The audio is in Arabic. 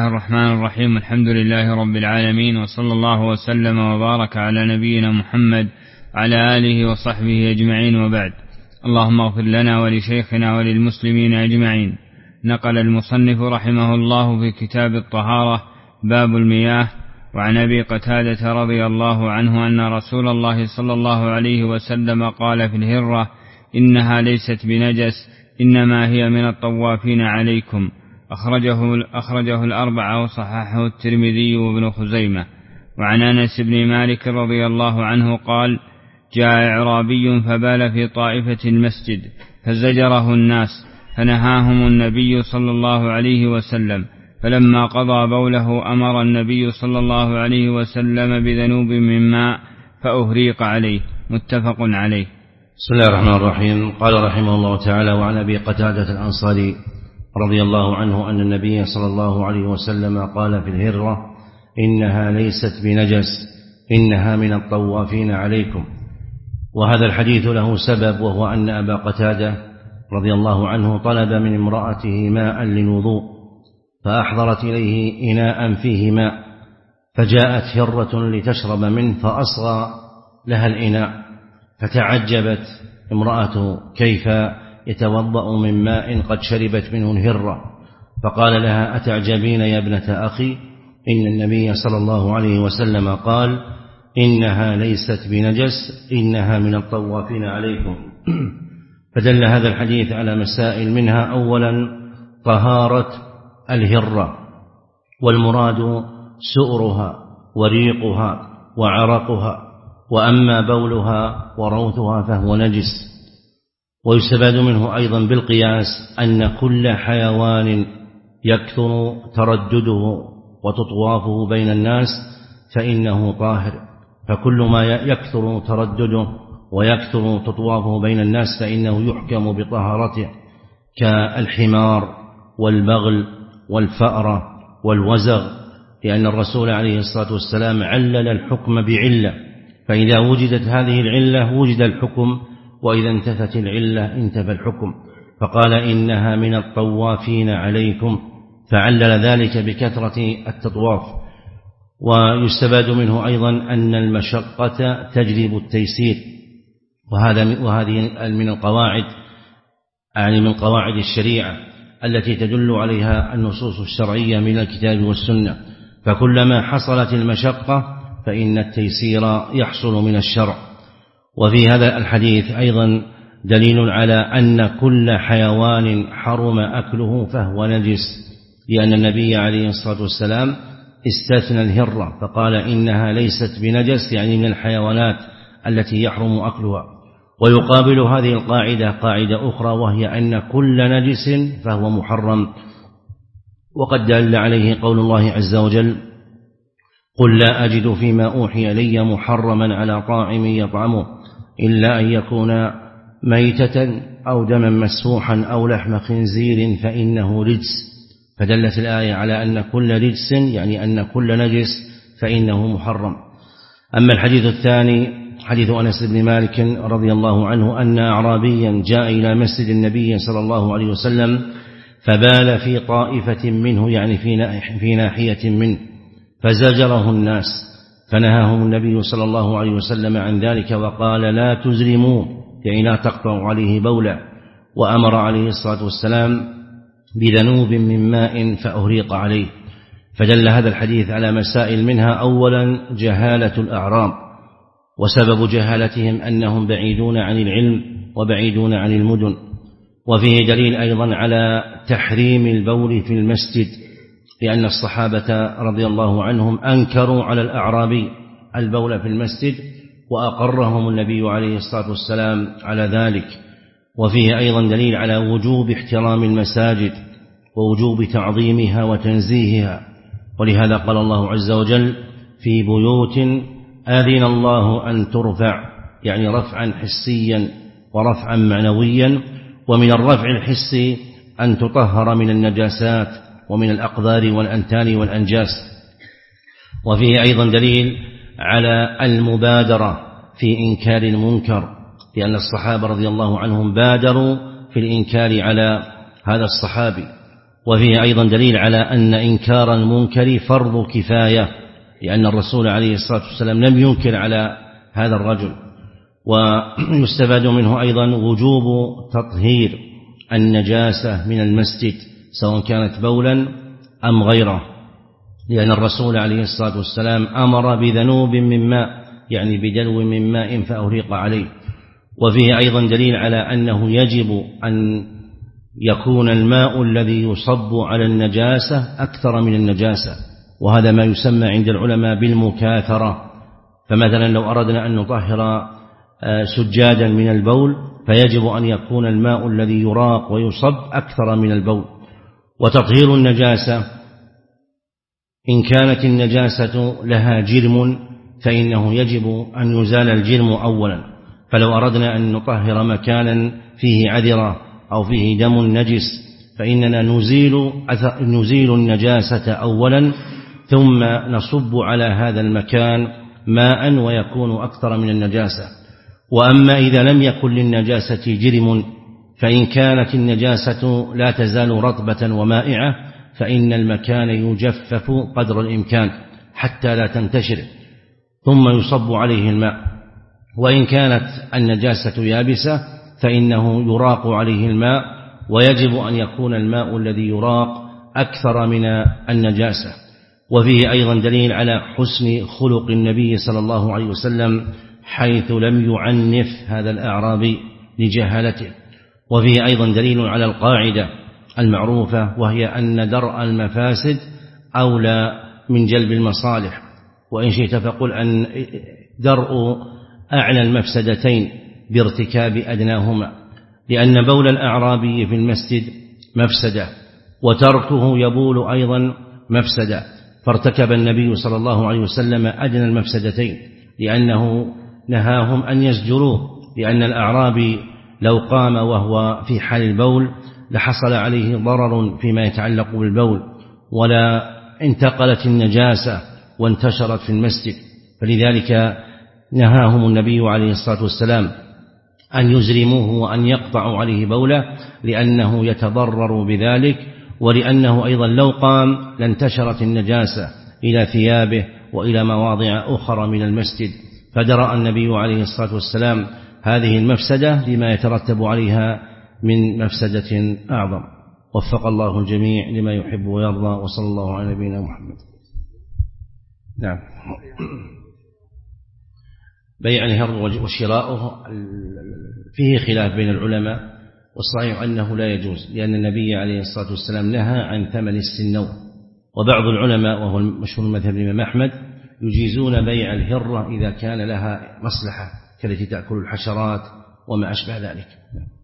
الله الرحمن الرحيم. الحمد لله رب العالمين، وصلى الله وسلم وبارك على نبينا محمد على آله وصحبه أجمعين، وبعد. اللهم اغفر لنا ولشيخنا وللمسلمين أجمعين. نقل المصنف رحمه الله في كتاب الطهارة باب المياه وعن أبي قتادة رضي الله عنه أن رسول الله صلى الله عليه وسلم قال في الهرة: إنها ليست بنجس، إنما هي من الطوافين عليكم. أخرجه الأربعة وصححه الترمذي وابن خزيمة. وعن أنس بن مالك رضي الله عنه قال: جاء أعرابي فبال في طائفة المسجد فزجره الناس، فنهاهم النبي صلى الله عليه وسلم، فلما قضى بوله أمر النبي صلى الله عليه وسلم بذنوب من ماء فأهريق عليه. متفق عليه. بسم الله الرحمن الرحيم. قال رحمه الله تعالى: وعن أبي قتادة الأنصاري رضي الله عنه أن النبي صلى الله عليه وسلم قال في الهرة: إنها ليست بنجس، إنها من الطوافين عليكم. وهذا الحديث له سبب، وهو أن أبا قتادة رضي الله عنه طلب من امرأته ماء للوضوء، فأحضرت إليه إناء فيه ماء، فجاءت هرة لتشرب منه فأصغى لها الإناء، فتعجبت امرأته كيف يتوضأ من ماء قد شربت منه الهرة، فقال لها: أتعجبين يا ابنة أخي؟ إن النبي صلى الله عليه وسلم قال: إنها ليست بنجس، إنها من الطوافين عليكم. فدل هذا الحديث على مسائل، منها أولا طهارة الهرة، والمراد سؤرها وريقها وعرقها، وأما بولها وروثها فهو نجس. ويستفاد منه أيضا بالقياس أن كل حيوان يكثر تردده وتطوافه بين الناس فإنه طاهر، فكل ما يكثر تردده ويكثر تطوافه بين الناس فإنه يحكم بطهارته، كالحمار والبغل والفأرة والوزغ، لأن الرسول عليه الصلاة والسلام علل الحكم بعلة، فإذا وجدت هذه العلة وجد الحكم، وإذا انتفت العلة انتفى الحكم. فقال: إنها من الطوافين عليكم، فعلل ذلك بكثرة التطواف. ويستفاد منه أيضا أن المشقة تجلب التيسير، وهذه من القواعد، يعني من قواعد الشريعة التي تدل عليها النصوص الشرعية من الكتاب والسنة، فكلما حصلت المشقة فإن التيسير يحصل من الشرع. وفي هذا الحديث أيضا دليل على أن كل حيوان حرم أكله فهو نجس، لأن النبي عليه الصلاة والسلام استثنى الهرة فقال: إنها ليست بنجس، يعني من الحيوانات التي يحرم أكلها. ويقابل هذه القاعدة قاعدة أخرى، وهي أن كل نجس فهو محرم، وقد دل عليه قول الله عز وجل: قل لا أجد فيما أوحي إلي محرما على طاعم يطعمه إلا أن يكون ميتة أو دما مسفوحا أو لحم خنزير فإنه رجس. فدلت الآية على أن كل رجس، يعني أن كل نجس فإنه محرم. أما الحديث الثاني حديث أنس بن مالك رضي الله عنه أن أعرابيا جاء إلى مسجد النبي صلى الله عليه وسلم فبال في طائفة منه، يعني في ناحية منه، فزجره الناس، فنهاهم النبي صلى الله عليه وسلم عن ذلك، وقال: لا تزرموا، يعني لا تقطعوا عليه بولا، وأمر عليه الصلاة والسلام بذنوب من ماء فأهريق عليه. فدل هذا الحديث على مسائل، منها أولا جهالة الأعراب، وسبب جهالتهم أنهم بعيدون عن العلم وبعيدون عن المدن. وفيه دليل أيضا على تحريم البول في المسجد، لأن الصحابة رضي الله عنهم أنكروا على الأعرابي البول في المسجد، وأقرهم النبي عليه الصلاة والسلام على ذلك. وفيه أيضا دليل على وجوب احترام المساجد ووجوب تعظيمها وتنزيهها، ولهذا قال الله عز وجل: في بيوت آذن الله أن ترفع، يعني رفعا حسيا ورفعا معنويا. ومن الرفع الحسي أن تطهر من النجاسات ومن الأقذار والأنتان والأنجاس. وفيه أيضا دليل على المبادرة في إنكار المنكر، لأن الصحابة رضي الله عنهم بادروا في الإنكار على هذا الصحابي. وفيه أيضا دليل على أن إنكار المنكر فرض كفاية، لأن الرسول عليه الصلاة والسلام لم ينكر على هذا الرجل. ويستفاد منه أيضا وجوب تطهير النجاسة من المسجد سواء كانت بولا أم غيره، لأن الرسول عليه الصلاة والسلام أمر بذنوب من ماء، يعني بدلو من ماء فأهريق عليه. وفيه أيضا دليل على أنه يجب أن يكون الماء الذي يصب على النجاسة أكثر من النجاسة، وهذا ما يسمى عند العلماء بالمكاثرة. فمثلا لو أردنا أن نطهر سجادا من البول فيجب أن يكون الماء الذي يراق ويصب أكثر من البول. وتطهير النجاسة إن كانت النجاسة لها جرم فإنه يجب أن يزال الجرم أولا. فلو أردنا أن نطهر مكانا فيه عذرة أو فيه دم نجس فإننا نزيل النجاسة أولا ثم نصب على هذا المكان ماء ويكون أكثر من النجاسة. وأما إذا لم يكن للنجاسة جرم فإن كانت النجاسة لا تزال رطبة ومائعة فإن المكان يجفف قدر الإمكان حتى لا تنتشر ثم يصب عليه الماء. وإن كانت النجاسة يابسة فإنه يراق عليه الماء، ويجب أن يكون الماء الذي يراق أكثر من النجاسة. وفيه أيضا دليل على حسن خلق النبي صلى الله عليه وسلم حيث لم يعنف هذا الأعرابي لجهالته. وفيه أيضا دليل على القاعدة المعروفة وهي أن درء المفاسد أولى من جلب المصالح، وإن شئت فقل أن درء أعلى المفسدتين بارتكاب أدناهما، لأن بول الأعرابي في المسجد مفسدة وتركه يبول أيضا مفسدة، فارتكب النبي صلى الله عليه وسلم أدنى المفسدتين لأنه نهاهم أن يزجروه، لأن الأعرابي لو قام وهو في حال البول لحصل عليه ضرر فيما يتعلق بالبول ولا انتقلت النجاسة وانتشرت في المسجد. فلذلك نهاهم النبي عليه الصلاة والسلام أن يزرموه وأن يقطعوا عليه بوله لأنه يتضرر بذلك، ولأنه أيضا لو قام لانتشرت النجاسة إلى ثيابه وإلى مواضع أخرى من المسجد. فدرأ النبي عليه الصلاة والسلام هذه المفسدة لما يترتب عليها من مفسدة أعظم. وفق الله الجميع لما يحب ويرضى، وصلى الله على نبينا محمد. نعم. بيع الهر وشراؤه فيه خلاف بين العلماء، والصحيح أنه لا يجوز، لأن النبي عليه الصلاة والسلام نهى عن ثمن السنو. وبعض العلماء وهو مشهور مذهب الإمام أحمد يجيزون بيع الهرة إذا كان لها مصلحة كالتي تأكل الحشرات وما أشبه ذلك.